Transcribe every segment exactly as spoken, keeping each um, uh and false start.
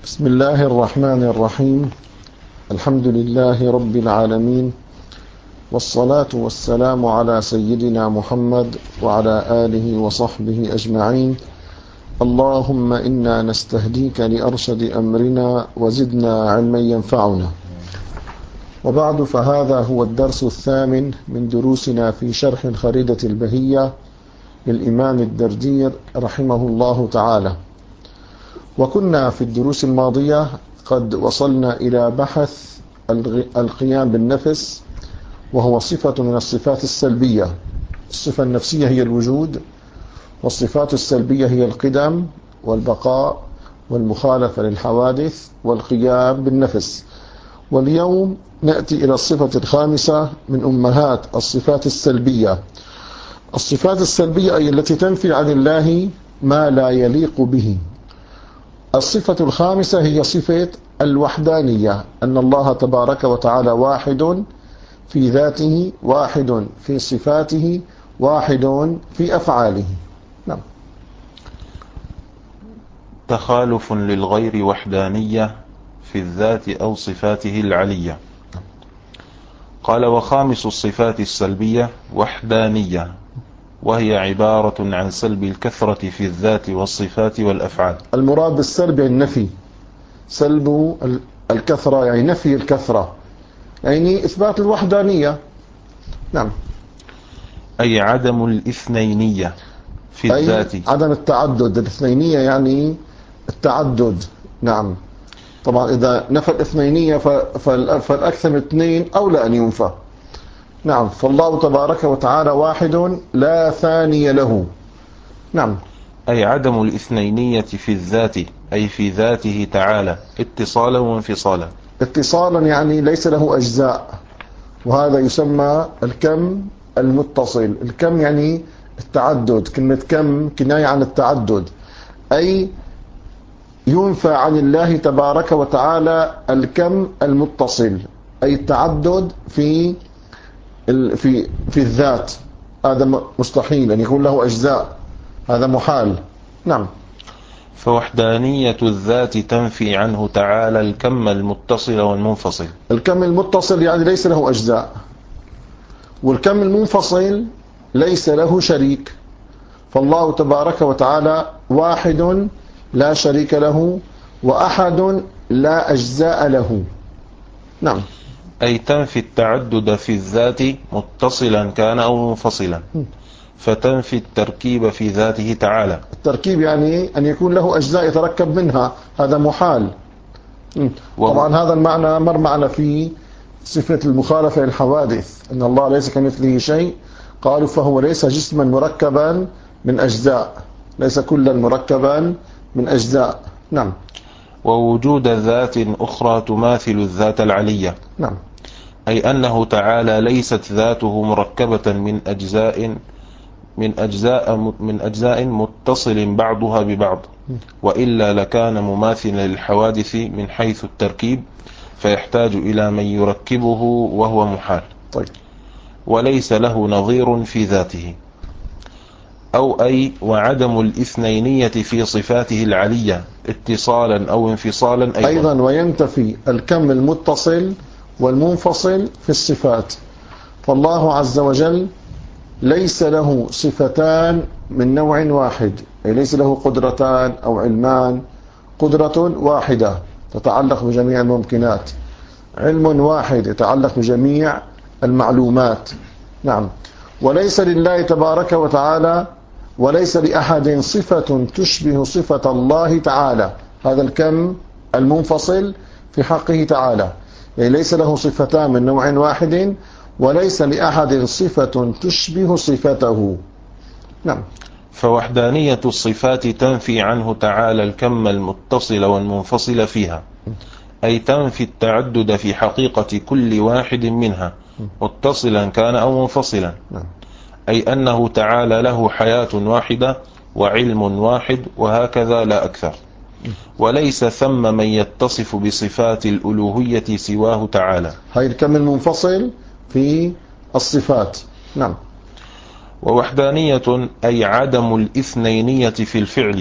بسم الله الرحمن الرحيم. الحمد لله رب العالمين، والصلاة والسلام على سيدنا محمد وعلى آله وصحبه أجمعين. اللهم إنا نستهديك لأرشد أمرنا وزدنا علما ينفعنا. وبعد، فهذا هو الدرس الثامن من دروسنا في شرح الخريدة البهية للإمام الدردير رحمه الله تعالى. وكنا في الدروس الماضية قد وصلنا إلى بحث القيام بالنفس، وهو صفة من الصفات السلبية. الصفة النفسية هي الوجود، والصفات السلبية هي القدم والبقاء والمخالفة للحوادث والقيام بالنفس. واليوم نأتي إلى الصفة الخامسة من أمهات الصفات السلبية. الصفات السلبية أي التي تنفي عن الله ما لا يليق به. الصفة الخامسة هي صفة الوحدانية، أن الله تبارك وتعالى واحد في ذاته، واحد في صفاته، واحد في أفعاله. نعم. تخالف للغير وحدانية في الذات أو صفاته العلية. قال: وخامس الصفات السلبية وحدانية، وهي عبارة عن سلب الكثرة في الذات والصفات والأفعال. المراد بالسلب يعني النفي، سلب الكثرة يعني نفي الكثرة، يعني إثبات الوحدانية. نعم. أي عدم الاثنينية في أي الذات، عدم التعدد. الاثنينية يعني التعدد. نعم. طبعا إذا نفى الاثنينية فالأكثر من اثنين أولى أن ينفى. نعم. فالله تبارك وتعالى واحد لا ثاني له. نعم. أي عدم الاثنينية في الذات، أي في ذاته تعالى، اتصالا وانفصالا. اتصالا يعني ليس له أجزاء، وهذا يسمى الكم المتصل. الكم يعني التعدد، كلمة كم كناية عن التعدد، أي ينفى عن الله تبارك وتعالى الكم المتصل، أي التعدد في في في الذات. هذا مستحيل أن يكون له أجزاء، هذا محال. نعم. فوحدانية الذات تنفي عنه تعالى الكم المتصل والمنفصل. الكم المتصل يعني ليس له أجزاء، والكم المنفصل ليس له شريك. فالله تبارك وتعالى واحد لا شريك له، وأحد لا أجزاء له. نعم. أي تنفي التعدد في الذات متصلا كان أو منفصلا، فتنفي التركيب في ذاته تعالى. التركيب يعني أن يكون له أجزاء يتركب منها، هذا محال. طبعا هذا المعنى مر معنا في صفة المخالفة للحوادث، أن الله ليس كمثله شيء. قالوا فهو ليس جسما مركبا من أجزاء، ليس كلا مركبا من أجزاء. نعم. ووجود ذات أخرى تماثل الذات العلية. نعم. أي أنه تعالى ليست ذاته مركبة من أجزاء من أجزاء من أجزاء متصل بعضها ببعض، وإلا لكان مماثلا للحوادث من حيث التركيب، فيحتاج إلى من يركبه وهو محال. طيب. وليس له نظير في ذاته. أو أي وعدم الاثنينية في صفاته العلية اتصالا أو انفصالا أيضا. أيضا وينتفي الكم المتصل والمنفصل في الصفات. فالله عز وجل ليس له صفتان من نوع واحد، أي ليس له قدرتان أو علمان. قدرة واحدة تتعلق بجميع الممكنات، علم واحد يتعلق بجميع المعلومات. نعم. وليس لله تبارك وتعالى وليس لأحد صفة تشبه صفة الله تعالى. هذا الكم المنفصل في حقه تعالى، يعني ليس له صفتان من نوع واحد، وليس لأحد صفة تشبه صفته. نعم. فوحدانية الصفات تنفي عنه تعالى الكم المتصل والمنفصل فيها، أي تنفي التعدد في حقيقة كل واحد منها، متصلا كان أو منفصلا. نعم. أي أنه تعالى له حياة واحدة وعلم واحد، وهكذا لا أكثر. وليس ثم من يتصف بصفات الألوهية سواه تعالى. هاي الكم المنفصل في الصفات. نعم. ووحدانية أي عدم الاثنينية في الفعل،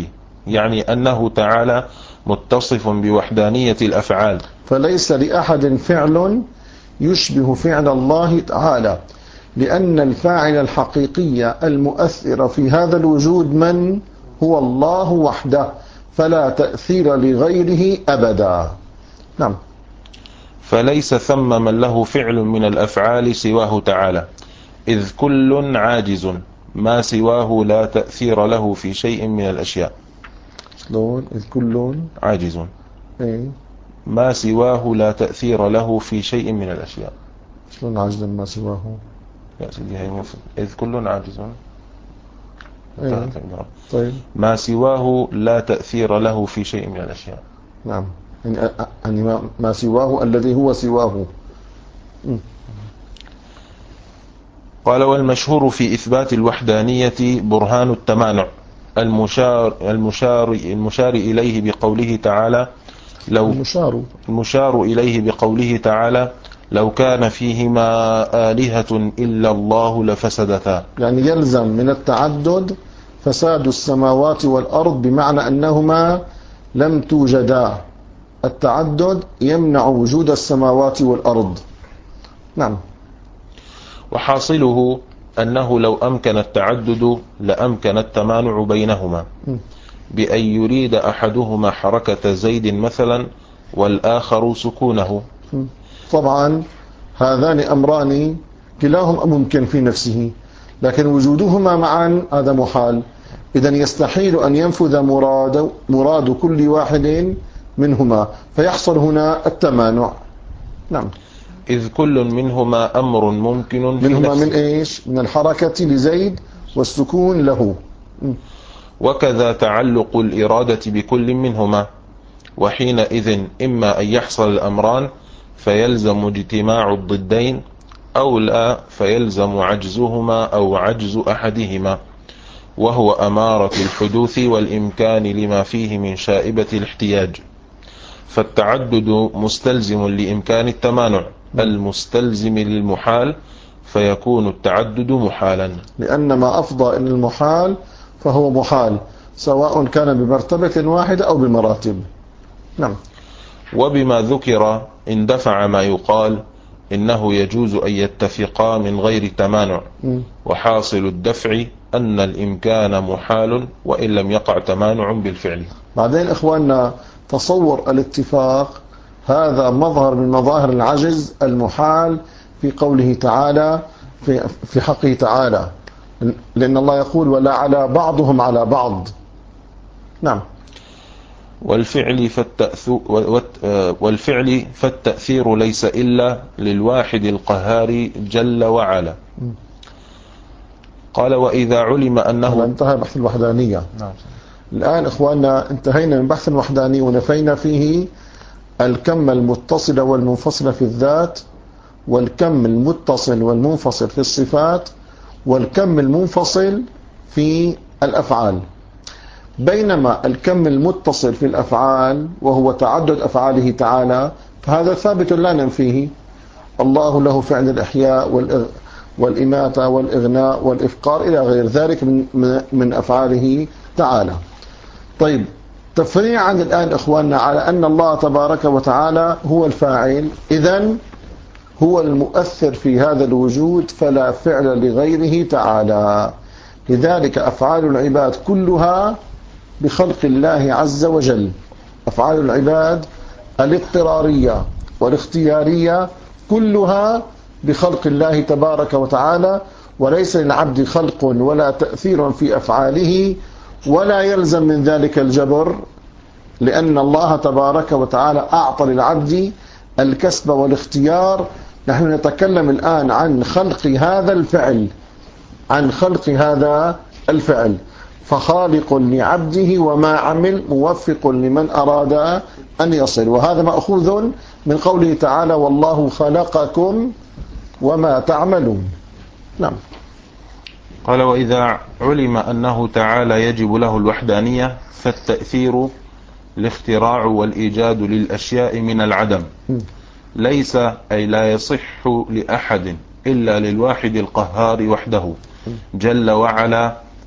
يعني أنه تعالى متصف بوحدانية الأفعال، فليس لأحد فعل يشبه فعل الله تعالى، لأن الفاعل الحقيقي المؤثر في هذا الوجود من هو الله وحده، فلا تأثير لغيره أبدا. نعم. فليس ثم من له فعل من الأفعال سواه تعالى، إذ كل عاجز ما سواه لا تأثير له في شيء من الأشياء. شلون؟ إذ كل عاجز إيه؟ ما سواه لا تأثير له في شيء من الأشياء. شلون عاجز ما سواه؟ يا سيدي هي مفرد، إذ كل عاجز. إيه؟ طيب. ما سواه لا تأثير له في شيء من الأشياء. نعم، يعني ما سواه الذي هو سواه. قال: والمشهور في إثبات الوحدانية برهان التمانع المشار, المشار, المشار إليه بقوله تعالى لو المشار المشار إليه بقوله تعالى لو كان فيهما آلهة إلا الله لفسدتا. يعني يلزم من التعدد فساد السماوات والأرض، بمعنى أنهما لم توجدا. التعدد يمنع وجود السماوات والأرض. نعم. وحاصله أنه لو أمكن التعدد لأمكن التمانع بينهما، بأن يريد أحدهما حركة زيد مثلا والآخر سكونه. طبعا هذان أمران كلاهما ممكن في نفسه، لكن وجودهما معا هذا محال. إذن يستحيل أن ينفذ مراد, مراد كل واحد منهما، فيحصل هنا التمانع. نعم. إذ كل منهما أمر ممكن في منهما نفسه. من إيش؟ من الحركة لزيد والسكون له. وكذا تعلق الإرادة بكل منهما، وحينئذ إما أن يحصل الأمران فيلزم اجتماع الضدين، أو لا فيلزم عجزهما أو عجز أحدهما، وهو أمارة الحدوث والإمكان لما فيه من شائبة الاحتياج. فالتعدد مستلزم لإمكان التمانع المستلزم للمحال، فيكون التعدد محالا، لأن ما أفضى إلى المحال فهو محال، سواء كان بمرتبة واحدة أو بمراتب. نعم. وبما ذكر اندفع ما يقال إنه يجوز أن يتفقا من غير تمانع، وحاصل الدفع أن الإمكان محال وإن لم يقع تمانع بالفعل. بعدين إخواننا، تصور الاتفاق هذا مظهر من مظاهر العجز المحال في قوله تعالى في, في حقه تعالى، لأن الله يقول ولا على بعضهم على بعض. نعم. والفعل والفعل فالتأثير ليس إلا للواحد القهار جل وعلا. قال: وإذا علم أنه انتهى بحث الوحدانية. نعم. الآن إخواننا انتهينا من بحث الوحدانية ونفينا فيه الكم المتصل والمنفصل في الذات، والكم المتصل والمنفصل في الصفات، والكم المنفصل في الأفعال. بينما الكم المتصل في الأفعال وهو تعدد أفعاله تعالى فهذا ثابت لا ننفيه. الله له فعل الإحياء والإماتة والإغناء والإفقار إلى غير ذلك من من أفعاله تعالى. طيب، تفريعا الآن إخواننا على أن الله تبارك وتعالى هو الفاعل، إذن هو المؤثر في هذا الوجود، فلا فعل لغيره تعالى. لذلك أفعال العباد كلها بخلق الله عز وجل. أفعال العباد الاضطرارية والاختيارية كلها بخلق الله تبارك وتعالى، وليس للعبد خلق ولا تأثير في أفعاله، ولا يلزم من ذلك الجبر، لأن الله تبارك وتعالى أعطى للعبد الكسب والاختيار. نحن نتكلم الآن عن خلق هذا الفعل، عن خلق هذا الفعل، فخالق لعبده وما عمل موفق لمن أراد أن يصل. وهذا مأخوذ من قوله تعالى والله خلقكم وما تعملون. نعم. قال: وإذا علم أنه تعالى يجب له الوحدانية فالتأثير الاختراع والإيجاد للأشياء من العدم، ليس أي لا يصح لأحد إلا للواحد القهار وحده جل وعلا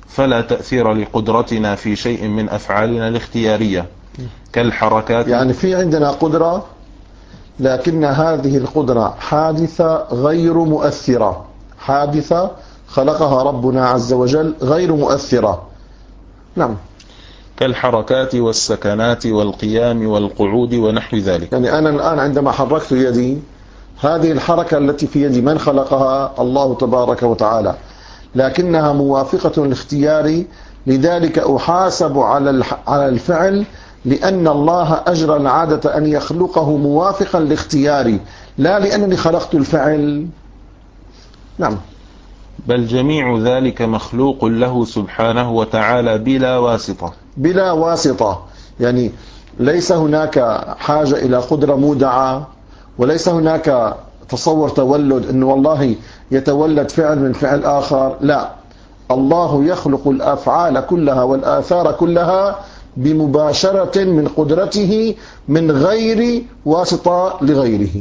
فلا تأثير لقدرتنا في شيء من أفعالنا الاختيارية كالحركات. يعني في عندنا قدرة، لكن هذه القدرة حادثة غير مؤثرة، حادثة خلقها ربنا عز وجل غير مؤثرة. نعم. كالحركات والسكنات والقيام والقعود ونحو ذلك. يعني أنا الآن عندما حركت يدي، هذه الحركة التي في يدي من خلقها؟ الله تبارك وتعالى، لكنها موافقة لاختياري، لذلك أحاسب على الفعل، لأن الله أجرى العادة أن يخلقه موافقا لاختياري، لا لأنني خلقت الفعل. نعم. بل جميع ذلك مخلوق له سبحانه وتعالى بلا واسطة. بلا واسطة، يعني ليس هناك حاجة إلى قدرة مودعة، وليس هناك تصور تولد أنه والله يتولد فعل من فعل آخر، لا، الله يخلق الأفعال كلها والآثار كلها بمباشرة من قدرته من غير واسطة لغيره.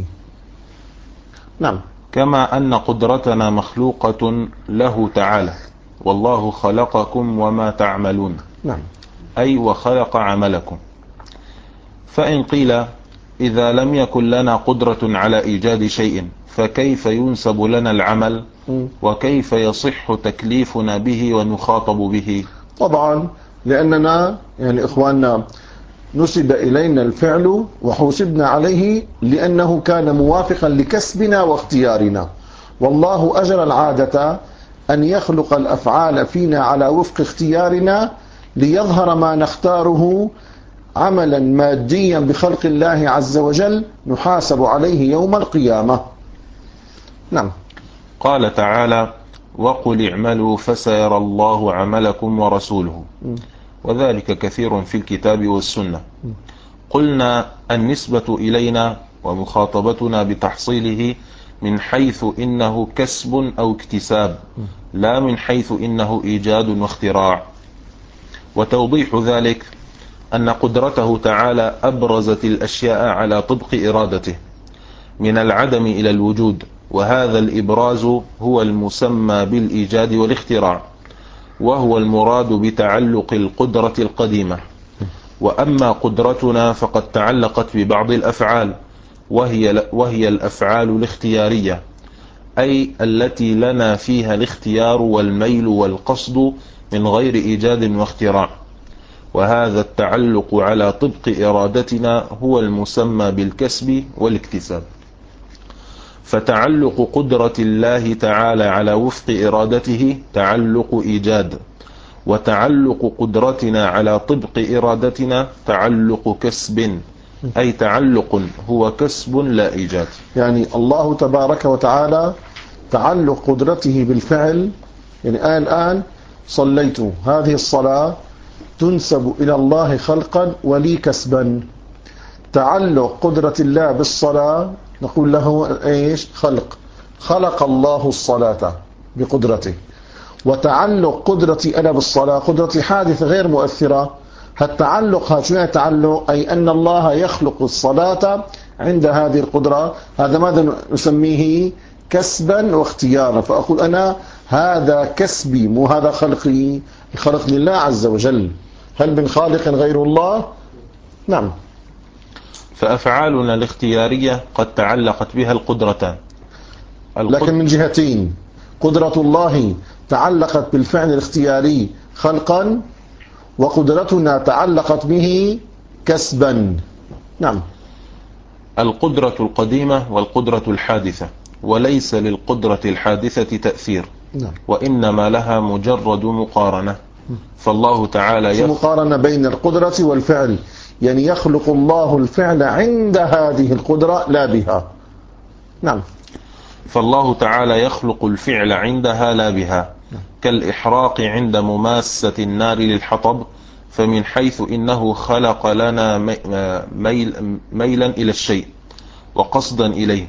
نعم. كما أن قدرتنا مخلوقة له تعالى، والله خلقكم وما تعملون. نعم. أي وخلق عملكم. فإن قيل إذا لم يكن لنا قدرة على إيجاد شيء فكيف ينسب لنا العمل وكيف يصح تكليفنا به ونخاطب به؟ طبعا لأننا يعني إخواننا نسب إلينا الفعل وحوسبنا عليه لأنه كان موافقا لكسبنا واختيارنا، والله أجرى العادة أن يخلق الأفعال فينا على وفق اختيارنا ليظهر ما نختاره عملا ماديا بخلق الله عز وجل نحاسب عليه يوم القيامة. نعم. قال تعالى وقل اعملوا فسيرى الله عملكم ورسوله، وذلك كثير في الكتاب والسنة. قلنا النسبة إلينا ومخاطبتنا بتحصيله من حيث إنه كسب أو اكتساب، لا من حيث إنه إيجاد واختراع. وتوضيح ذلك أن قدرته تعالى أبرزت الأشياء على طبق إرادته من العدم إلى الوجود، وهذا الإبراز هو المسمى بالإيجاد والاختراع، وهو المراد بتعلق القدرة القديمة. وأما قدرتنا فقد تعلقت ببعض الأفعال، وهي, وهي الأفعال الاختيارية، أي التي لنا فيها الاختيار والميل والقصد من غير إيجاد واختراع، وهذا التعلق على طبق إرادتنا هو المسمى بالكسب والاكتساب. فتعلق قدرة الله تعالى على وفق إرادته تعلق إيجاد، وتعلق قدرتنا على طبق إرادتنا تعلق كسب، أي تعلق هو كسب لا إيجاد. يعني الله تبارك وتعالى تعلق قدرته بالفعل، يعني أنا الآن صليت، هذه الصلاة تنسب إلى الله خلقا ولي كسبا. تعلق قدرة الله بالصلاة نقول له إيش؟ خلق، خلق الله الصلاة بقدرته. وتعلق قدرتي أنا بالصلاة قدرتي حادثة غير مؤثرة. هالتعلق هذا شو تعلق؟ أي أن الله يخلق الصلاة عند هذه القدرة، هذا ماذا نسميه؟ كسبا واختيارا. فأقول أنا هذا كسبي مو هذا خلقي، الخلق لله عز وجل، هل من خالق غير الله؟ نعم. فأفعالنا الاختيارية قد تعلقت بها القدرتان، لكن من جهتين. قدرة الله تعلقت بالفعل الاختياري خلقا، وقدرتنا تعلقت به كسبا. نعم. القدرة القديمة والقدرة الحادثة، وليس للقدرة الحادثة تأثير. نعم. وإنما لها مجرد مقارنة. فالله تعالى يخ... مقارنة بين القدرة والفعل، يعني يخلق الله الفعل عند هذه القدرة لا بها. نعم. فالله تعالى يخلق الفعل عندها لا بها، كالإحراق عند مماسة النار للحطب، فمن حيث إنه خلق لنا ميل ميلا إلى الشيء وقصدا إليه،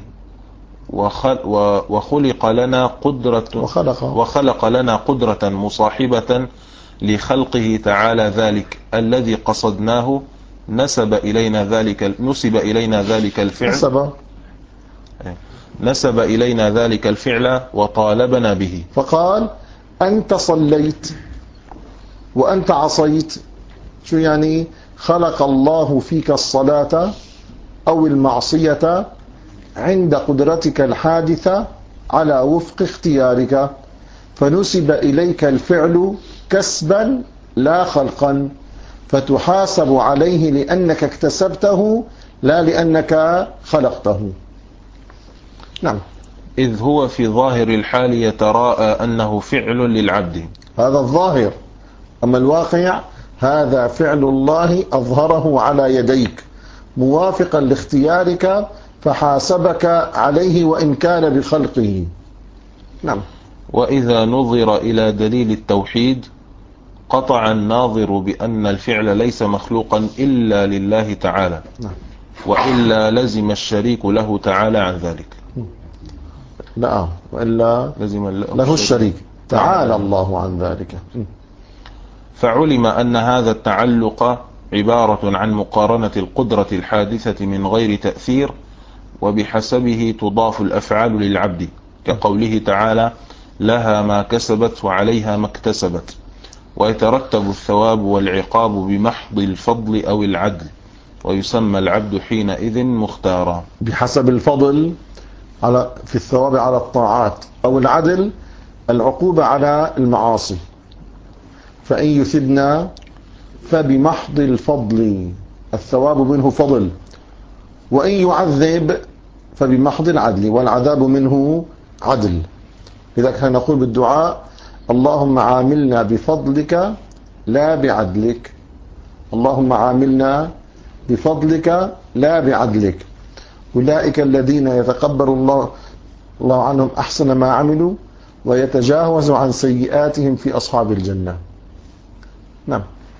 وخلق لنا قدرة وخلق, وخلق لنا قدرة مصاحبة لخلقه تعالى ذلك الذي قصدناه، نسب إلينا ذلك نسب إلينا ذلك الفعل نسب نسب إلينا ذلك الفعل وطالبنا به، فقال أنت صليت، وأنت عصيت، شو يعني؟ خلق الله فيك الصلاة أو المعصية عند قدرتك الحادثة على وفق اختيارك، فنسب إليك الفعل كسبا لا خلقا، فتحاسب عليه لأنك اكتسبته لا لأنك خلقته. نعم. إذ هو في ظاهر الحال يتراءى أنه فعل للعبد، هذا الظاهر، أما الواقع هذا فعل الله أظهره على يديك موافقا لاختيارك، فحاسبك عليه وإن كان بخلقه. نعم. وإذا نظر إلى دليل التوحيد قطع الناظر بأن الفعل ليس مخلوقا إلا لله تعالى، نعم. وإلا لزم الشريك له تعالى عن ذلك. لا، وإلا لزم له الشريك تعالى الله عن ذلك. فعلم أن هذا التعلق عبارة عن مقارنة القدرة الحادثة من غير تأثير، وبحسبه تضاف الأفعال للعبد، كقوله تعالى لها ما كسبت وعليها ما اكتسبت، ويترتب الثواب والعقاب بمحض الفضل أو العدل، ويسمى العبد حينئذ مختارا. بحسب الفضل على في الثواب على الطاعات، أو العدل العقوبة على المعاصي، فإن يثبنا فبمحض الفضل، الثواب منه فضل، وإن يعذب فبمحض العدل، والعذاب منه عدل. لذلك نقول بالدعاء اللهم عاملنا بفضلك لا بعدلك، اللهم عاملنا بفضلك لا بعدلك، أولئك الذين يتقبل الله الله عنهم أحسن ما عملوا ويتجاوز عن سيئاتهم في أصحاب الجنة. نعم.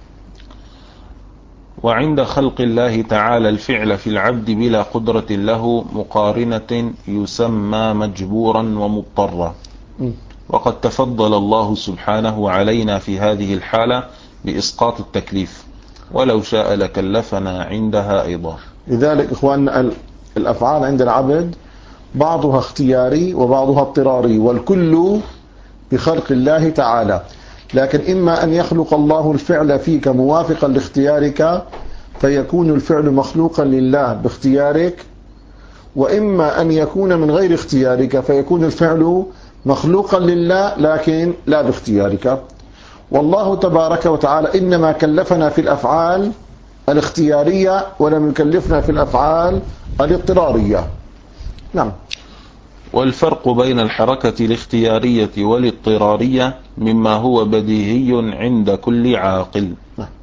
وعند خلق الله تعالى الفعل في العبد بلا قدرة له مقارنة يسمى مجبورا ومضطرا، وقد تفضل الله سبحانه علينا في هذه الحالة بإسقاط التكليف، ولو شاء لكلفنا عندها أيضا. لذلك إخواننا الأفعال عند العبد بعضها اختياري وبعضها اضطراري، والكل بخلق الله تعالى. لكن إما أن يخلق الله الفعل فيك موافقا لاختيارك فيكون الفعل مخلوقا لله باختيارك، وإما أن يكون من غير اختيارك فيكون الفعل مخلوقا لله لكن لا باختيارك. والله تبارك وتعالى إنما كلفنا في الأفعال الاختيارية ولم يكلفنا في الأفعال الاضطرارية. نعم. والفرق بين الحركة الاختيارية والاضطرارية مما هو بديهي عند كل عاقل.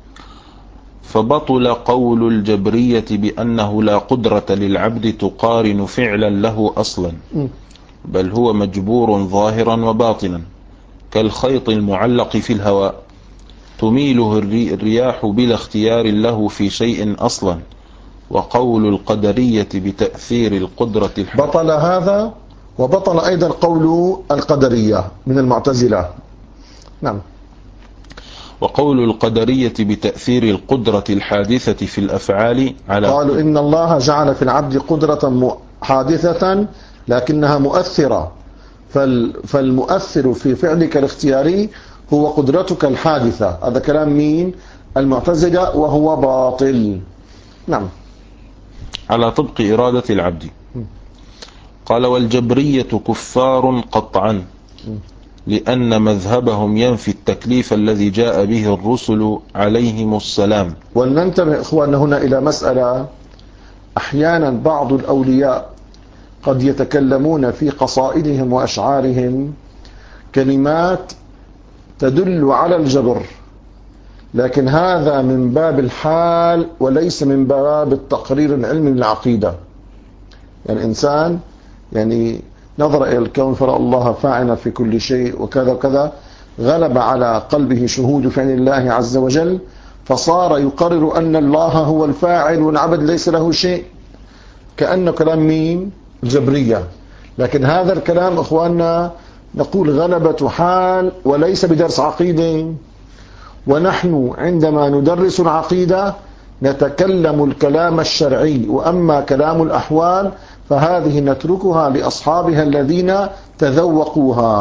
فبطل قول الجبرية بأنه لا قدرة للعبد تقارن فعلا له أصلا، بل هو مجبور ظاهرا وباطنا، كالخيط المعلق في الهواء تميله الرياح بلا اختيار له في شيء أصلا. وقول القدرية بتأثير القدرة الحادثة بطل هذا، وبطل أيضا قول القدرية من المعتزلة. نعم. وقول القدرية بتأثير القدرة الحادثة في الأفعال على قالوا إن الله جعل في العبد قدرة حادثة لكنها مؤثرة، فالمؤثر في فعلك الاختياري هو قدرتك الحادثة. هذا كلام مين؟ المعتزلة، وهو باطل. نعم. على طبق إرادة العبد. قال والجبرية كفار قطعا، لأن مذهبهم ينفي التكليف الذي جاء به الرسل عليهم السلام. ولننتبه إخواننا هنا إلى مسألة. أحيانا بعض الأولياء قد يتكلمون في قصائدهم وأشعارهم كلمات تدل على الجبر، لكن هذا من باب الحال وليس من باب التقرير العلمي للعقيدة. يعني إنسان يعني نظر إلى الكون فرأى الله فاعلا في كل شيء وكذا وكذا، غلب على قلبه شهود فعل الله عز وجل، فصار يقرر أن الله هو الفاعل والعبد ليس له شيء، كأنه كلام مين؟ الجبرية. لكن هذا الكلام إخواننا نقول غلبة حال وليس بدرس عقيدة. ونحن عندما ندرس العقيدة نتكلم الكلام الشرعي، وأما كلام الأحوال فهذه نتركها لأصحابها الذين تذوقوها.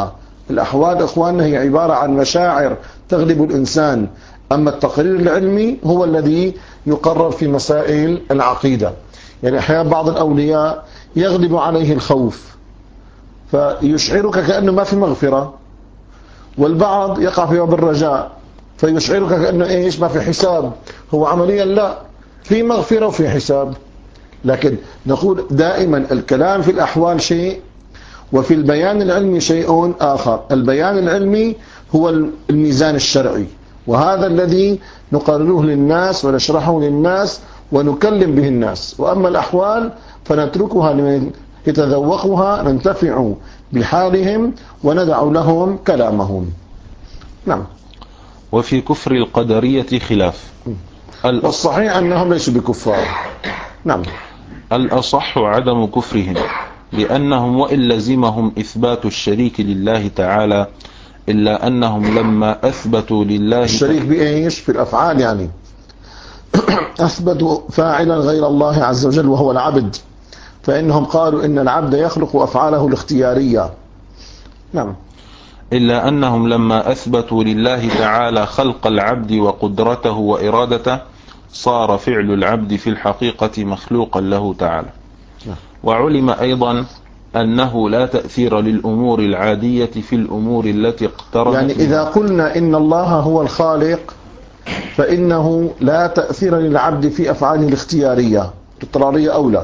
الأحوال إخواننا هي عبارة عن مشاعر تغلب الإنسان، أما التقرير العلمي هو الذي يقرر في مسائل العقيدة. يعني أحيانا بعض الأولياء يغلب عليه الخوف فيشعرك كأنه ما في مغفرة، والبعض يقع في باب الرجاء فيشعرك كأنه إيش ما في حساب. هو عمليا لا، في مغفرة وفي حساب. لكن نقول دائما الكلام في الأحوال شيء، وفي البيان العلمي شيء آخر. البيان العلمي هو الميزان الشرعي، وهذا الذي نقرره للناس ونشرحه للناس ونكلم به الناس. وأما الأحوال فنتركها لمن يتذوقها، ننتفع بحالهم وندع لهم كلامهم. نعم. وفي كفر القدرية خلاف. والصحيح أنهم ليسوا بكفار. نعم. الأصح عدم كفرهم، لأنهم وإن لزمهم إثبات الشريك لله تعالى إلا أنهم لما أثبتوا لله الشريك بإيش؟ في الأفعال، يعني أثبتوا فاعلا غير الله عز وجل وهو العبد، فإنهم قالوا إن العبد يخلق أفعاله الاختيارية. نعم. إلا أنهم لما أثبتوا لله تعالى خلق العبد وقدرته وإرادته صار فعل العبد في الحقيقة مخلوقا له تعالى. وعلم أيضا أنه لا تأثير للأمور العادية في الأمور التي اقترنت. يعني إذا قلنا إن الله هو الخالق فإنه لا تأثير للعبد في أفعاله الاختيارية الاضطرارية أولى،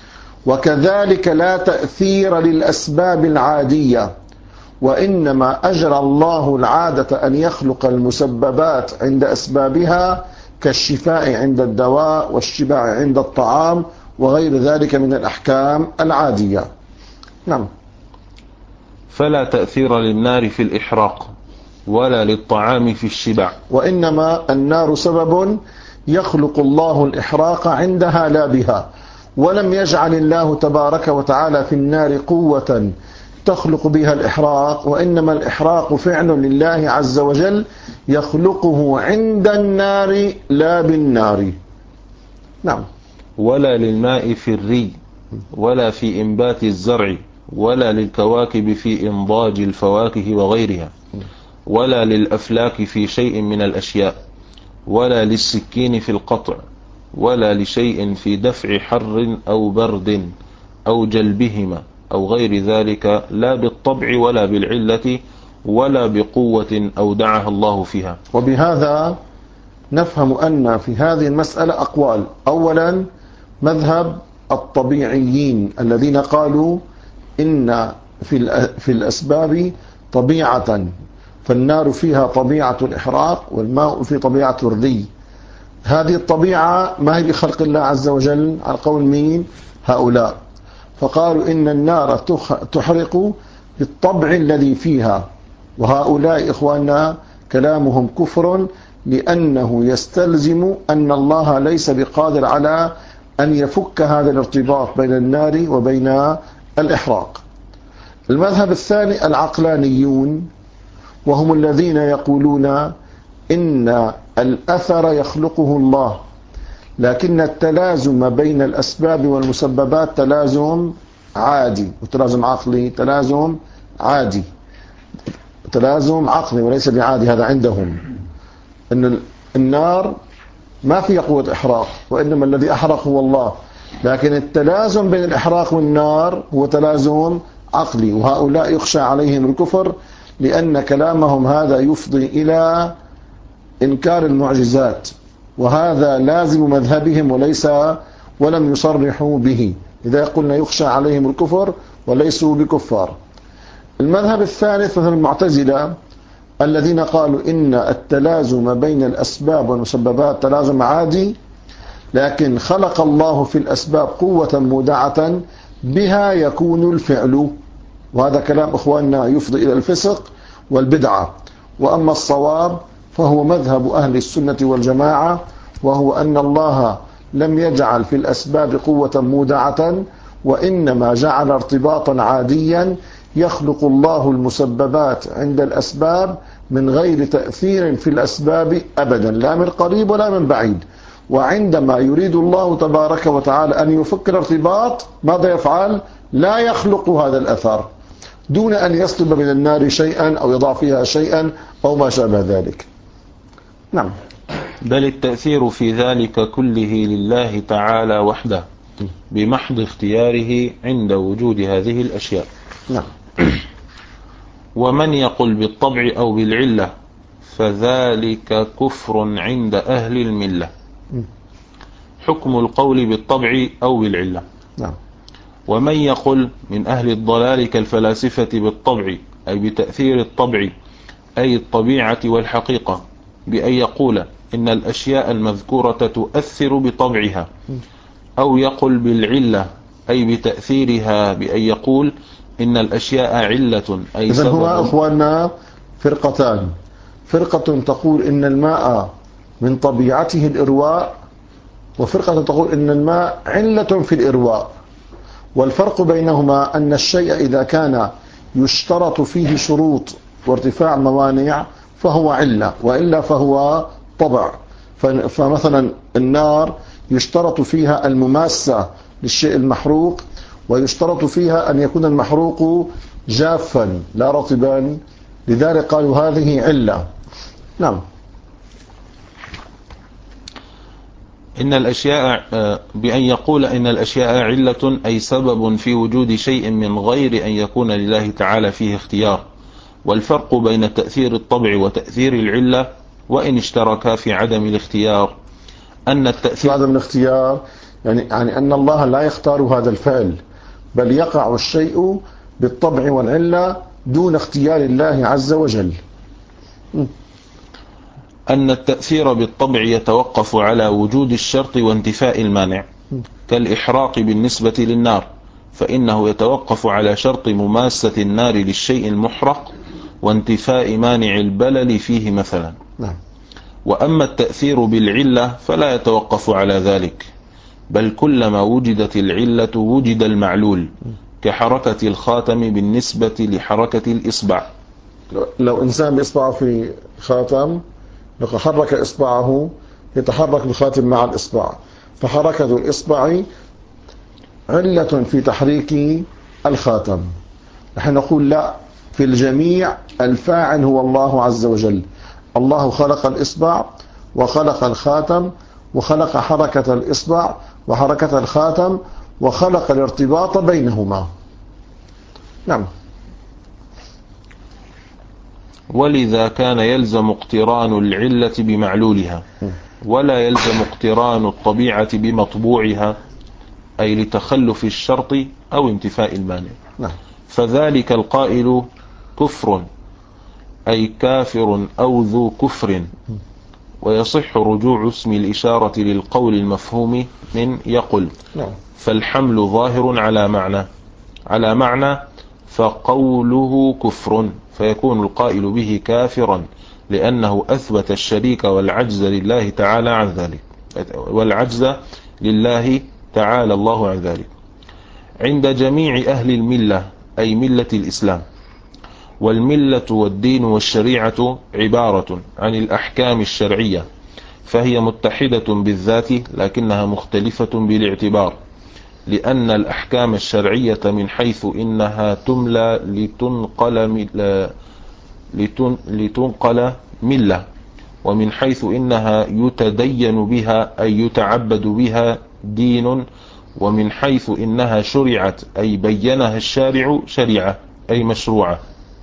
وكذلك لا تأثير للأسباب العادية، وإنما أجرى الله العادة أن يخلق المسببات عند أسبابها كالشفاء عند الدواء والشبع عند الطعام وغير ذلك من الأحكام العادية. نعم. فلا تأثير للنار في الإحراق ولا للطعام في الشبع، وإنما النار سبب يخلق الله الإحراق عندها لا بها، ولم يجعل الله تبارك وتعالى في النار قوة تخلق بها الإحراق، وإنما الإحراق فعل لله عز وجل يخلقه عند النار لا بالنار. نعم. ولا للماء في الري ولا في إنبات الزرع ولا للكواكب في إنضاج الفواكه وغيرها ولا للأفلاك في شيء من الأشياء ولا للسكين في القطع ولا لشيء في دفع حر أو برد أو جلبهما أو غير ذلك، لا بالطبع ولا بالعلة ولا بقوة أودعها الله فيها. وبهذا نفهم أن في هذه المسألة أقوال. أولا مذهب الطبيعيين الذين قالوا إن في في الأسباب طبيعة، فالنار فيها طبيعة الإحراق والماء في طبيعة الري. هذه الطبيعة ما هي بخلق الله عز وجل على قول مين؟ هؤلاء. فقالوا إن النار تحرق بالطبع الذي فيها، وهؤلاء إخواننا كلامهم كفر، لأنه يستلزم أن الله ليس بقادر على أن يفك هذا الارتباط بين النار وبين الإحراق. المذهب الثاني العقلانيون، وهم الذين يقولون إن الأثر يخلقه الله، لكن التلازم بين الأسباب والمسببات تلازم عادي، وتلازم عقلي تلازم عادي تلازم عقلي وليس بعادي. هذا عندهم أن النار ما في قوة إحراق، وإنما الذي أحرق هو الله، لكن التلازم بين الإحراق والنار هو تلازم عقلي. وهؤلاء يخشى عليهم الكفر، لأن كلامهم هذا يفضي إلى إنكار المعجزات، وهذا لازم مذهبهم وليس ولم يصرحوا به. إذا قلنا يخشى عليهم الكفر وليسوا بكفار. المذهب الثالث مثل المعتزلة الذين قالوا إن التلازم بين الأسباب والمسببات تلازم عادي، لكن خلق الله في الأسباب قوة مودعة بها يكون الفعل. وهذا كلام أخواننا يفضي إلى الفسق والبدعة. وأما الصواب فهو مذهب أهل السنة والجماعة، وهو أن الله لم يجعل في الأسباب قوة مودعة، وإنما جعل ارتباطا عاديا يخلق الله المسببات عند الأسباب من غير تأثير في الأسباب أبدا، لا من قريب ولا من بعيد. وعندما يريد الله تبارك وتعالى أن يفك الارتباط ماذا يفعل؟ لا يخلق هذا الأثر، دون أن يسلب من النار شيئا أو يضع فيها شيئا أو ما شابه ذلك. نعم. بل التأثير في ذلك كله لله تعالى وحده بمحض اختياره عند وجود هذه الأشياء. نعم. ومن يقل بالطبع أو بالعلة فذلك كفر عند أهل الملة. حكم القول بالطبع أو بالعلة. نعم. ومن يقل من أهل الضلال كالفلاسفة بالطبع أي بتأثير الطبع أي الطبيعة والحقيقة بأن يقول إن الأشياء المذكورة تؤثر بطبعها، أو يقل بالعلة أي بتأثيرها بأن يقول إن الأشياء علة أي إذن سبب. هو أخواننا فرقتان، فرقة تقول إن الماء من طبيعته الإرواء، وفرقة تقول إن الماء علة في الإرواء. والفرق بينهما أن الشيء إذا كان يشترط فيه شروط وارتفاع موانع فهو علة، وإلا فهو طبع. فمثلا النار يشترط فيها المماسة للشيء المحروق، ويشترط فيها أن يكون المحروق جافا لا رطبا، لذلك قالوا هذه علة. نعم. إن الأشياء بأن يقول إن الأشياء علة أي سبب في وجود شيء من غير أن يكون لله تعالى فيه اختيار. والفرق بين تأثير الطبع وتأثير العلة وإن اشتركا في عدم الاختيار أن التأثير عدم الاختيار يعني يعني أن الله لا يختار هذا الفعل، بل يقع الشيء بالطبع والعلة دون اختيار الله عز وجل. أن التأثير بالطبع يتوقف على وجود الشرط وانتفاء المانع، كالإحراق بالنسبة للنار، فإنه يتوقف على شرط مماسة النار للشيء المحرق وانتفاء مانع البلل فيه مثلا. نعم. وأما التأثير بالعلة فلا يتوقف على ذلك، بل كلما وجدت العلة وجد المعلول، كحركة الخاتم بالنسبة لحركة الإصبع. لو إنسان بإصبعه في خاتم، لو حرك إصبعه يتحرك الخاتم مع الإصبع، فحركة الإصبع علة في تحريك الخاتم. نحن نقول لا، في الجميع الفاعل هو الله عز وجل. الله خلق الإصبع وخلق الخاتم وخلق حركة الإصبع وحركة الخاتم وخلق الارتباط بينهما. نعم. ولذا كان يلزم اقتران العلة بمعلولها، ولا يلزم اقتران الطبيعة بمطبوعها، أي لتخلف الشرط أو انتفاء المانع. نعم. فذلك القائل كفر أي كافر أو ذو كفر. ويصح رجوع اسم الإشارة للقول المفهوم من يقل. نعم. فالحمل ظاهر على معنى على معنى فقوله كفر، فيكون القائل به كافرا لأنه أثبت الشريك والعجز لله تعالى عن ذلك، والعجز لله تعالى الله عن ذلك. عند جميع أهل الملة أي ملة الإسلام. والملة والدين والشريعة عبارة عن الأحكام الشرعية، فهي متحدة بالذات لكنها مختلفة بالاعتبار، لأن الأحكام الشرعية من حيث إنها تملى لتنقل, لتن لتنقل ملة، ومن حيث إنها يتدين بها أي يتعبد بها دين، ومن حيث إنها شرعت أي بينها الشارع شريعة أي مشروعة.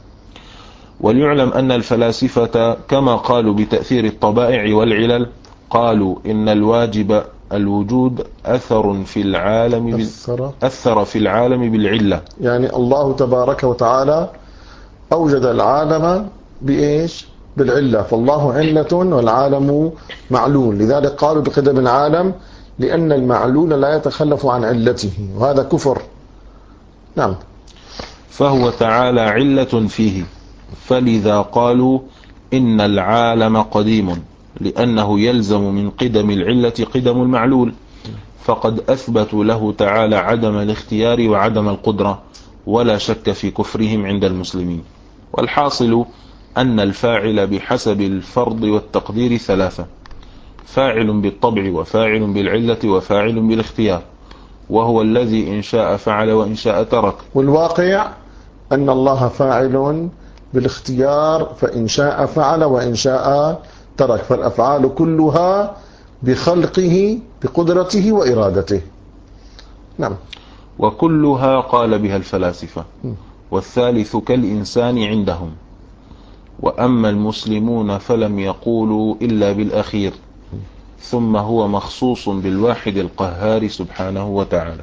وليعلم أن الفلاسفة كما قالوا بتأثير الطبائع والعلل قالوا إن الواجب الوجود أثر في العالم أثر. أثر في العالم بالعلة، يعني الله تبارك وتعالى أوجد العالم بإيش؟ بالعلة، فالله علة والعالم معلول، لذلك قالوا بقدم العالم لأن المعلول لا يتخلف عن علته، وهذا كفر. نعم. فهو تعالى علة فيه، فلذا قالوا إن العالم قديم، لأنه يلزم من قدم العلة قدم المعلول، فقد أثبتوا له تعالى عدم الاختيار وعدم القدرة، ولا شك في كفرهم عند المسلمين. والحاصل أن الفاعل بحسب الفرض والتقدير ثلاثة: فاعل بالطبع وفاعل بالعلة وفاعل بالاختيار، وهو الذي إن شاء فعل وإن شاء ترك. والواقع أن الله فاعل بالاختيار، فإن شاء فعل وإن شاء ترك، فالأفعال كلها بخلقه بقدرته وإرادته. نعم. وكلها قال بها الفلاسفة. والثالث كالإنسان عندهم. وأما المسلمون فلم يقولوا إلا بالأخير، ثم هو مخصوص بالواحد القهار سبحانه وتعالى.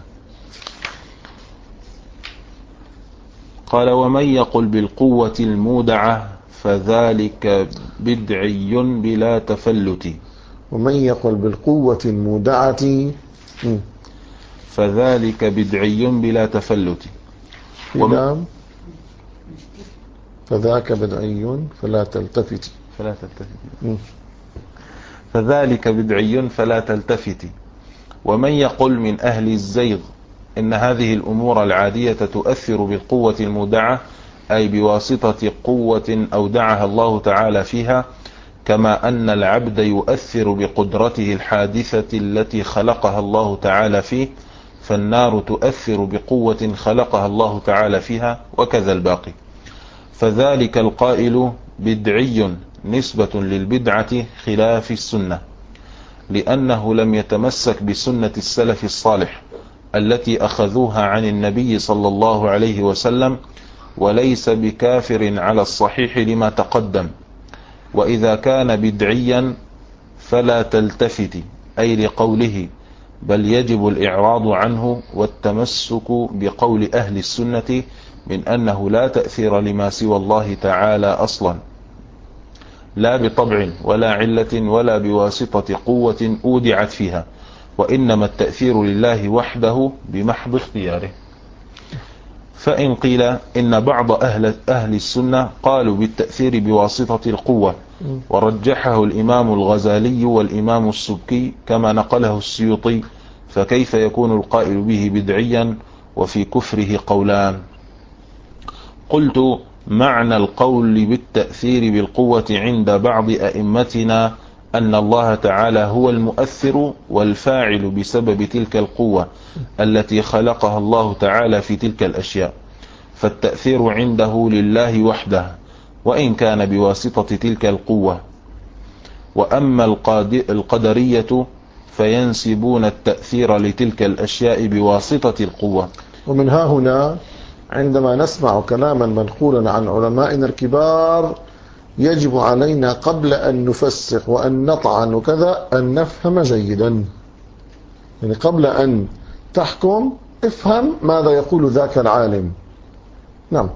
قال: ومن يقل بالقوة المودعة فذلك بدعي بلا تفلت. ومن يقل بالقوة المودعة فذلك بدعي بلا تفلت. وم... فذاك بدعي فلا تلتفت. فلا تلتفت. فذلك بدعي فلا تلتفت. ومن يقل من أهل الزيغ إن هذه الأمور العادية تؤثر بالقوة المودعة، أي بواسطة قوة أودعها الله تعالى فيها، كما أن العبد يؤثر بقدرته الحادثة التي خلقها الله تعالى فيه، فالنار تؤثر بقوة خلقها الله تعالى فيها، وكذا الباقي. فذلك القائل بدعي نسبة للبدعة خلاف السنة، لأنه لم يتمسك بسنة السلف الصالح التي أخذوها عن النبي صلى الله عليه وسلم، وليس بكافر على الصحيح لما تقدم. وإذا كان بدعيا فلا تلتفت، أي لقوله بل يجب الإعراض عنه والتمسك بقول أهل السنة من أنه لا تأثير لما سوى الله تعالى أصلا، لا بطبع ولا علة ولا بواسطة قوة أودعت فيها، وإنما التأثير لله وحده بمحض اختياره. فإن قيل إن بعض أهل, أهل السنة قالوا بالتأثير بواسطة القوة، ورجحه الإمام الغزالي والإمام السبكي كما نقله السيوطي، فكيف يكون القائل به بدعيا وفي كفره قولان؟ قلت: معنى القول بالتأثير بالقوة عند بعض أئمتنا أن الله تعالى هو المؤثر والفاعل بسبب تلك القوة التي خلقها الله تعالى في تلك الأشياء، فالتأثير عنده لله وحده وإن كان بواسطة تلك القوة. وأما القدرية فينسبون التأثير لتلك الأشياء بواسطة القوة. ومن ها هنا عندما نسمع كلاما منقولا عن علمائنا الكبار يجب علينا قبل أن نفسق وأن نطعن وكذا أن نفهم جيدا، يعني قبل أن تحكم افهم ماذا يقول ذاك العالم. نعم.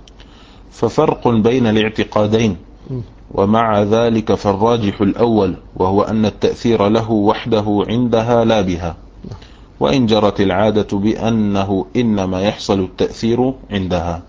ففرق بين الاعتقادين، ومع ذلك فالراجح الأول، وهو أن التأثير له وحده عندها لا بها، وإن جرت العادة بأنه إنما يحصل التأثير عندها.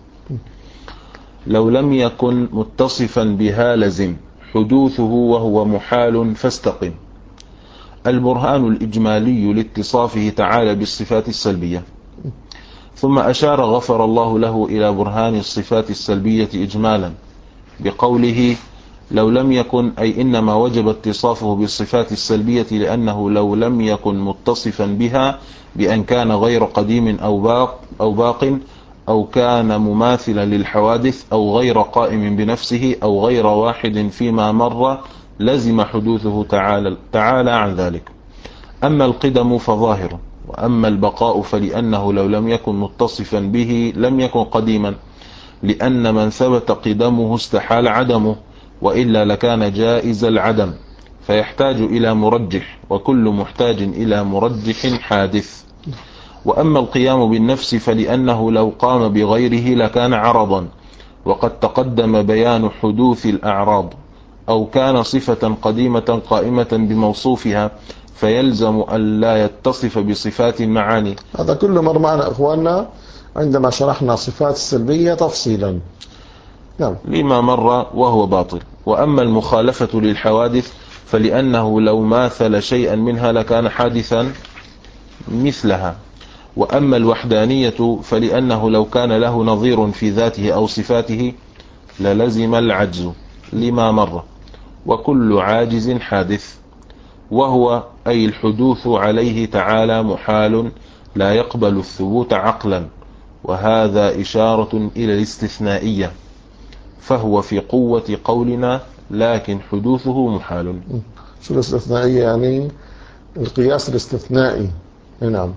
لو لم يكن متصفا بها لزم حدوثه وهو محال فاستقم. البرهان الإجمالي لاتصافه تعالى بالصفات السلبية. ثم أشار غفر الله له إلى برهان الصفات السلبية إجمالا بقوله: لو لم يكن، أي إنما وجب اتصافه بالصفات السلبية لأنه لو لم يكن متصفا بها بأن كان غير قديم أو باق أو باق أو كان مماثلا للحوادث أو غير قائم بنفسه أو غير واحد فيما مر، لزم حدوثه تعالى, تعالى عن ذلك. أما القدم فظاهر، وأما البقاء فلأنه لو لم يكن متصفا به لم يكن قديما، لأن من ثبت قدمه استحال عدمه، وإلا لكان جائز العدم، فيحتاج إلى مرجح، وكل محتاج إلى مرجح حادث. وأما القيام بالنفس فلأنه لو قام بغيره لكان عرضا، وقد تقدم بيان حدوث الأعراض، أو كان صفة قديمة قائمة بموصوفها، فيلزم أن لا يتصف بصفات المعاني. هذا كل مر معنا أخواننا عندما شرحنا صفات السلبية تفصيلا. نعم. لما مر وهو باطل. وأما المخالفة للحوادث فلأنه لو ماثل شيئا منها لكان حادثا مثلها. وأما الوحدانية فلأنه لو كان له نظير في ذاته أو صفاته للزم العجز لما مر، وكل عاجز حادث، وهو أي الحدوث عليه تعالى محال لا يقبل الثبوت عقلا، وهذا إشارة إلى الاستثنائية، فهو في قوة قولنا لكن حدوثه محال. شو الاستثنائية؟ يعني القياس الاستثنائي. نعم.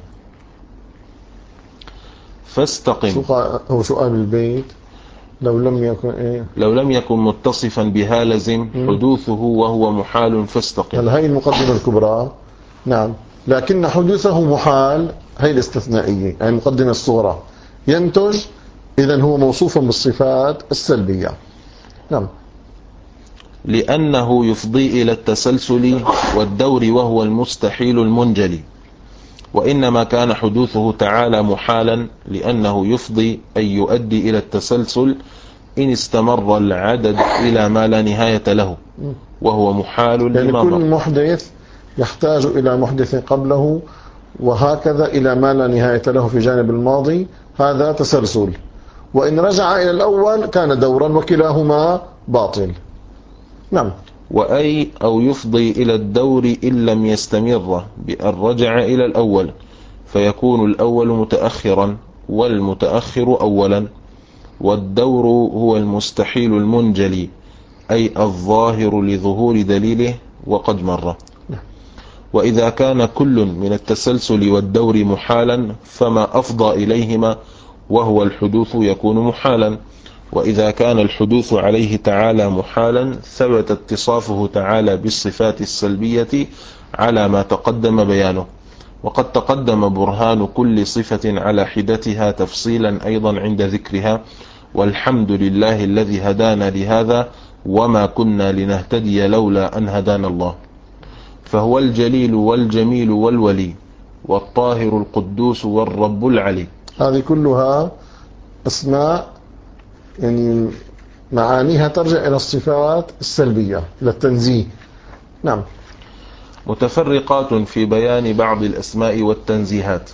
فاستقم. شو قال هو شو قال البيت؟ لو لم يكن إيه؟ لو لم يكن متصفا بها لزم حدوثه وهو محال فاستقم. هل هي المقدمة الكبرى؟ نعم. لكن حدوثه محال هي الاستثنائية، يعني المقدمة الصغرى، ينتج إذن هو موصوف بالصفات السلبية. نعم. لأنه يفضي إلى التسلسل والدور وهو المستحيل المنجلي، وإنما كان حدوثه تعالى محالا لأنه يفضي أي يؤدي إلى التسلسل إن استمر العدد إلى ما لا نهاية له، وهو محال يعني لماذا؟ كل محدث يحتاج إلى محدث قبله، وهكذا إلى ما لا نهاية له في جانب الماضي، هذا تسلسل. وإن رجع إلى الأول كان دورا، وكلاهما باطل. نعم. وأي أو يفضي إلى الدور إن لم يستمر بأن رجع إلى الأول، فيكون الأول متأخرا والمتأخر أولا، والدور هو المستحيل المنجلي أي الظاهر لظهور دليله وقد مر. وإذا كان كل من التسلسل والدور محالا فما أفضى إليهما وهو الحدوث يكون محالا. وإذا كان الحدوث عليه تعالى محالا ثبت اتصافه تعالى بالصفات السلبية على ما تقدم بيانه. وقد تقدم برهان كل صفة على حدتها تفصيلا أيضا عند ذكرها، والحمد لله الذي هدانا لهذا وما كنا لنهتدي لولا أن هدانا الله. فهو الجليل والجميل والولي والطاهر القدوس والرب العلي. هذه كلها أسماء يعني معانيها ترجع إلى الصفات السلبية، إلى التنزيه. نعم. متفرقات في بيان بعض الأسماء والتنزيهات.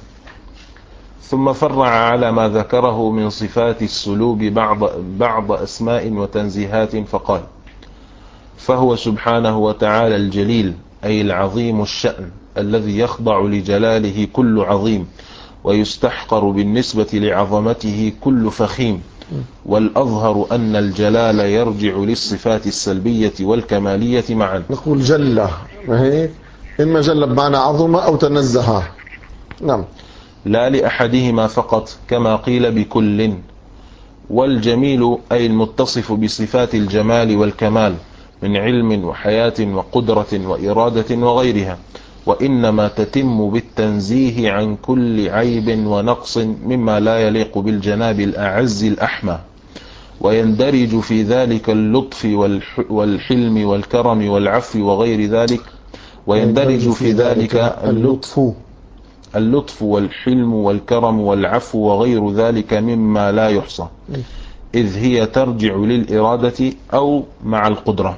ثم فرع على ما ذكره من صفات السلوب بعض, بعض أسماء وتنزيهات فقال: فهو سبحانه وتعالى الجليل أي العظيم الشأن الذي يخضع لجلاله كل عظيم، ويستحقر بالنسبة لعظمته كل فخيم. والأظهر أن الجلال يرجع للصفات السلبية والكمالية معا. نقول جل، ما هيك؟ إما جل بمعنى عظمة أو تنزه. نعم. لا لأحدهما فقط كما قيل بكل. والجميل أي المتصف بصفات الجمال والكمال من علم وحياة وقدرة وإرادة وغيرها، وإنما تتم بالتنزيه عن كل عيب ونقص مما لا يليق بالجناب الأعز الأحمى. ويندرج في ذلك اللطف والحلم والكرم والعفو وغير ذلك. ويندرج في ذلك اللطف اللطف والحلم والكرم والعفو وغير ذلك مما لا يحصى، إذ هي ترجع للإرادة أو مع القدرة.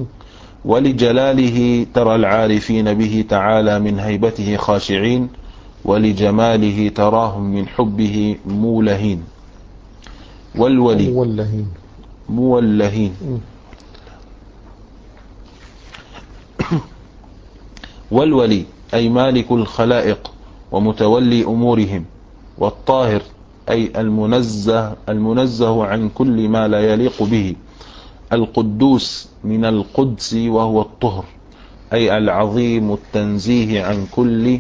ولجلاله ترى العارفين به تعالى من هيبته خاشعين، ولجماله تراهم من حبه مولهين. والولي مولهين مولهين والولي أي مالك الخلائق ومتولي أمورهم. والطاهر أي المنزه المنزه عن كل ما لا يليق به. القدوس من القدس وهو الطهر أي العظيم التنزيه عن كل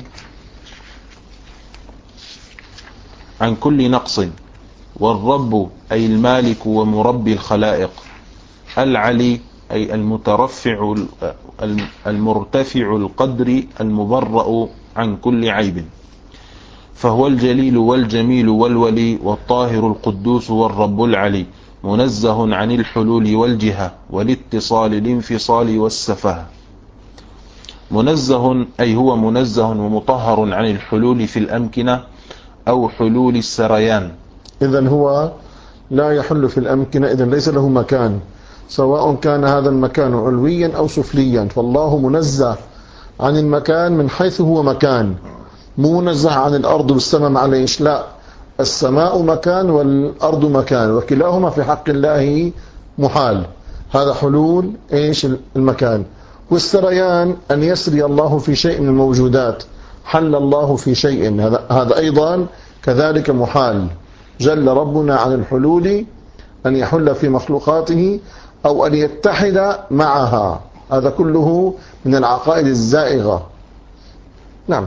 عن كل نقص. والرب أي المالك ومربي الخلائق. العلي أي المترفع المرتفع القدر المبرأ عن كل عيب. فهو الجليل والجميل والولي والطاهر القدوس والرب العلي، منزه عن الحلول والجهة والاتصال الانفصال والسفه. منزه أي هو منزه ومطهر عن الحلول في الأمكنة أو حلول السريان. إذن هو لا يحل في الأمكنة، إذن ليس له مكان، سواء كان هذا المكان علويا أو سفليا، فالله منزه عن المكان من حيث هو مكان، مو منزه عن الأرض والسماء معليش، لا، السماء مكان والأرض مكان، وكلاهما في حق الله محال. هذا حلول إيش المكان. والسريان أن يسري الله في شيء من الموجودات، حل الله في شيء، هذا هذا أيضا كذلك محال. جل ربنا عن الحلول، أن يحل في مخلوقاته أو أن يتحد معها. هذا كله من العقائد الزائغة. نعم.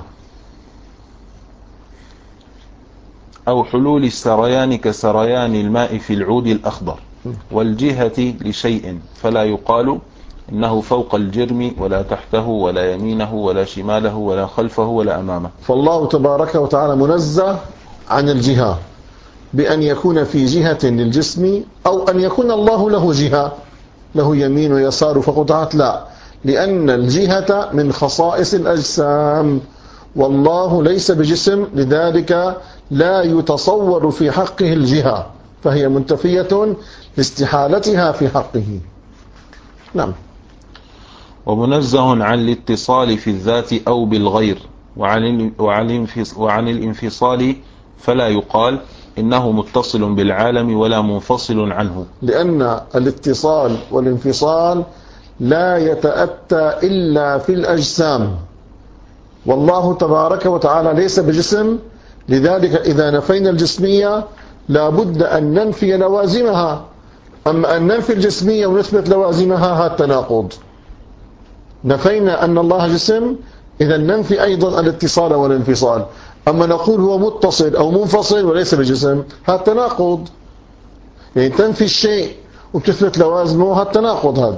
أو حلول السريان كسريان الماء في العود الأخضر والجهة لشيء، فلا يقال إنه فوق الجرم ولا تحته ولا يمينه ولا شماله ولا خلفه ولا أمامه. فالله تبارك وتعالى منزه عن الجهة بأن يكون في جهة للجسم، أو أن يكون الله له جهة، له يمين ويسار فقطعت، لا، لأن الجهة من خصائص الأجسام، والله ليس بجسم، لذلك لا يتصور في حقه الجهة، فهي منتفية لاستحالتها في حقه. نعم. ومنزه عن الاتصال في الذات أو بالغير، وعن وعن الانفصال، فلا يقال إنه متصل بالعالم ولا منفصل عنه، لأن الاتصال والانفصال لا يتأتى إلا في الأجسام، والله تبارك وتعالى ليس بجسم، لذلك إذا نفينا الجسمية لابد أن ننفي لوازمها. أما أن ننفي الجسمية ونثبت لوازمها هذا تناقض. نفينا أن الله جسم، إذا ننفي أيضا الاتصال والانفصال. أما نقول هو متصل أو منفصل وليس بجسم، هذا تناقض. يعني تنفي الشيء وتثبت لوازمه، هذا تناقض هذا.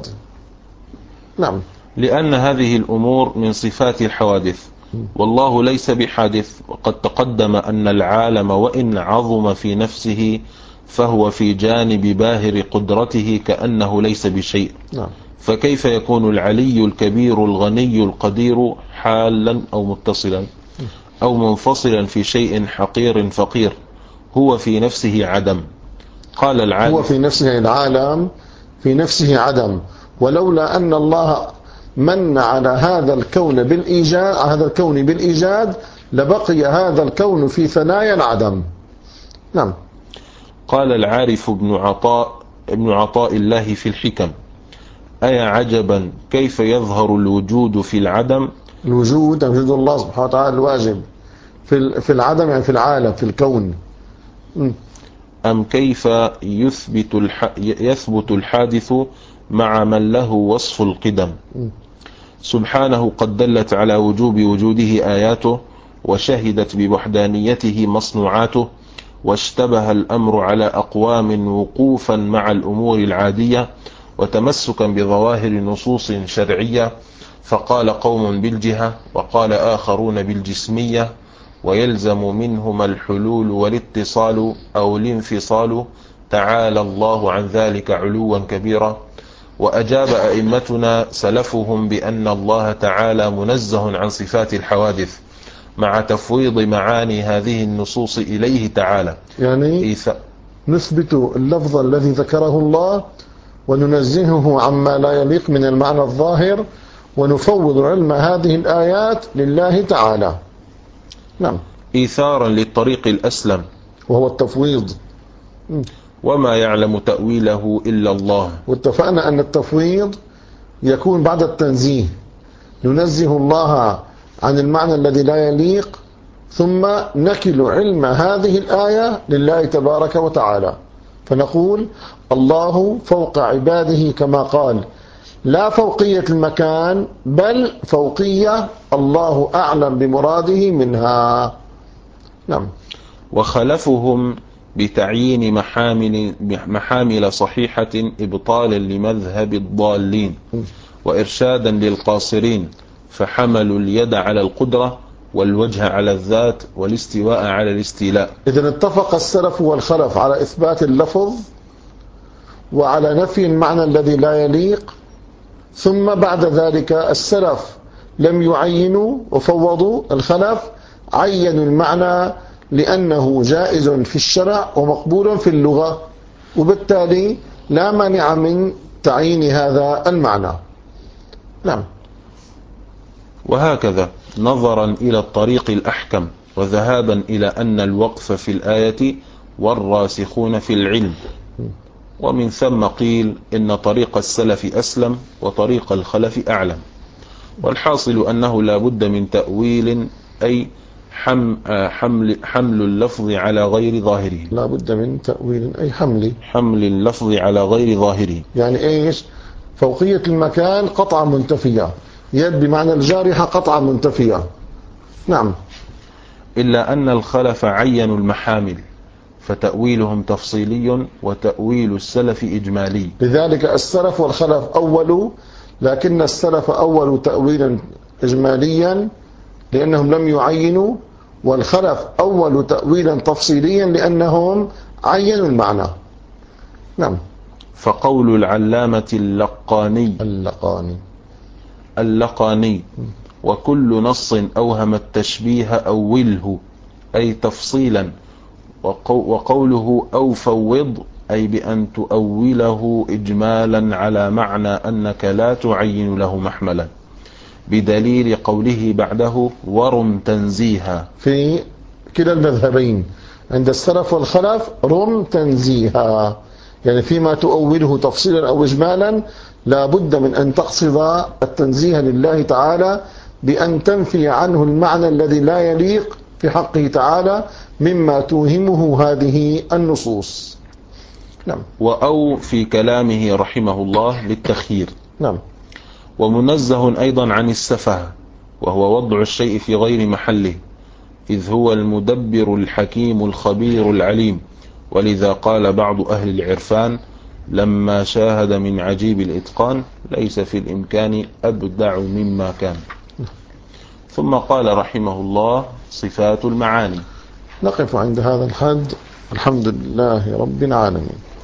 نعم. لأن هذه الأمور من صفات الحوادث، والله ليس بحادث، وقد تقدم أن العالم وإن عظم في نفسه فهو في جانب باهر قدرته كأنه ليس بشيء. نعم. فكيف يكون العلي الكبير الغني القدير حالا أو متصلا أو منفصلا في شيء حقير فقير؟ هو في نفسه عدم. قال العالم هو في نفسه العالم، في نفسه عدم، ولولا أن الله من على هذا الكون بالإيجاد، هذا الكون بالإيجاد، لبقي هذا الكون في ثنايا العدم. نعم. قال العارف ابن عطاء ابن عطاء الله في الحكم: أيا عجبا كيف يظهر الوجود في العدم. الوجود وجود الله سبحانه وتعالى الواجب في في العدم، يعني في العالم، في الكون. م. أم كيف يثبت الح... يثبت الحادث مع من له وصف القدم. م. سبحانه قد دلت على وجوب وجوده آياته، وشهدت بوحدانيته مصنوعاته، واشتبه الأمر على أقوام وقوفا مع الأمور العادية وتمسكا بظواهر نصوص شرعية، فقال قوم بالجهة وقال آخرون بالجسمية، ويلزم منهما الحلول والاتصال أو الانفصال، تعالى الله عن ذلك علوا كبيرا. وأجاب أئمتنا سلفهم بأن الله تعالى منزه عن صفات الحوادث مع تفويض معاني هذه النصوص إليه تعالى. يعني إيث... نثبت اللفظ الذي ذكره الله وننزهه عما لا يليق من المعنى الظاهر، ونفوض علم هذه الآيات لله تعالى. نعم. إيثارا للطريق الأسلم وهو التفويض، وما يعلم تأويله إلا الله. واتفقنا أن التفويض يكون بعد التنزيه، ننزه الله عن المعنى الذي لا يليق، ثم نكل علم هذه الآية لله تبارك وتعالى، فنقول الله فوق عباده كما قال، لا فوقية المكان بل فوقية الله أعلم بمراده منها. نعم. وخلفهم بتعيين محامل, محامل صحيحة إبطالا لمذهب الضالين وإرشادا للقاصرين، فحملوا اليد على القدرة والوجه على الذات والاستواء على الاستيلاء. إذن اتفق السلف والخلف على إثبات اللفظ وعلى نفي المعنى الذي لا يليق، ثم بعد ذلك السلف لم يعينوا وفوضوا، الخلف عينوا المعنى لأنه جائز في الشرع ومقبول في اللغة، وبالتالي لا مانع من تعيين هذا المعنى. نعم. وهكذا نظرا إلى الطريق الأحكم، وذهابا إلى أن الوقف في الآية والراسخون في العلم، ومن ثم قيل إن طريق السلف أسلم وطريق الخلف أعلم. والحاصل أنه لا بد من تأويل، أي حم حمل, حمل اللفظ على غير ظاهره. لا بد من تأويل أي حمل حمل اللفظ على غير ظاهره. يعني إيش؟ فوقية المكان قطعة منتفية، يد بمعنى الجارحة قطعة منتفية. نعم. إلا أن الخلف عينوا المحامل فتأويلهم تفصيلي وتأويل السلف إجمالي. لذلك السلف والخلف أولوا، لكن السلف أولوا تأويلا إجماليا لأنهم لم يعينوا، والخلف أولوا تأويلا تفصيليا لأنهم عينوا المعنى. نعم. فقول العلامة اللقاني اللقاني اللقاني وكل نص أوهم التشبيه أوله أي تفصيلا، وقوله أو فوض أي بأن تؤوله إجمالا على معنى أنك لا تعين له محملا، بدليل قوله بعده ورم تنزيها. في كلا المذهبين عند السلف والخلف رم تنزيها، يعني فيما تؤوله تفصيلا أو إجمالا لا بد من أن تقصد التنزيه لله تعالى بأن تنفي عنه المعنى الذي لا يليق في حقه تعالى مما توهمه هذه النصوص. نعم. وأو في كلامه رحمه الله للتخيير. نعم. ومنزه أيضا عن السفه وهو وضع الشيء في غير محله، إذ هو المدبر الحكيم الخبير العليم، ولذا قال بعض أهل العرفان لما شاهد من عجيب الإتقان ليس في الإمكان أبدع مما كان. ثم قال رحمه الله صفات المعاني. نقف عند هذا الحد. الحمد لله رب العالمين.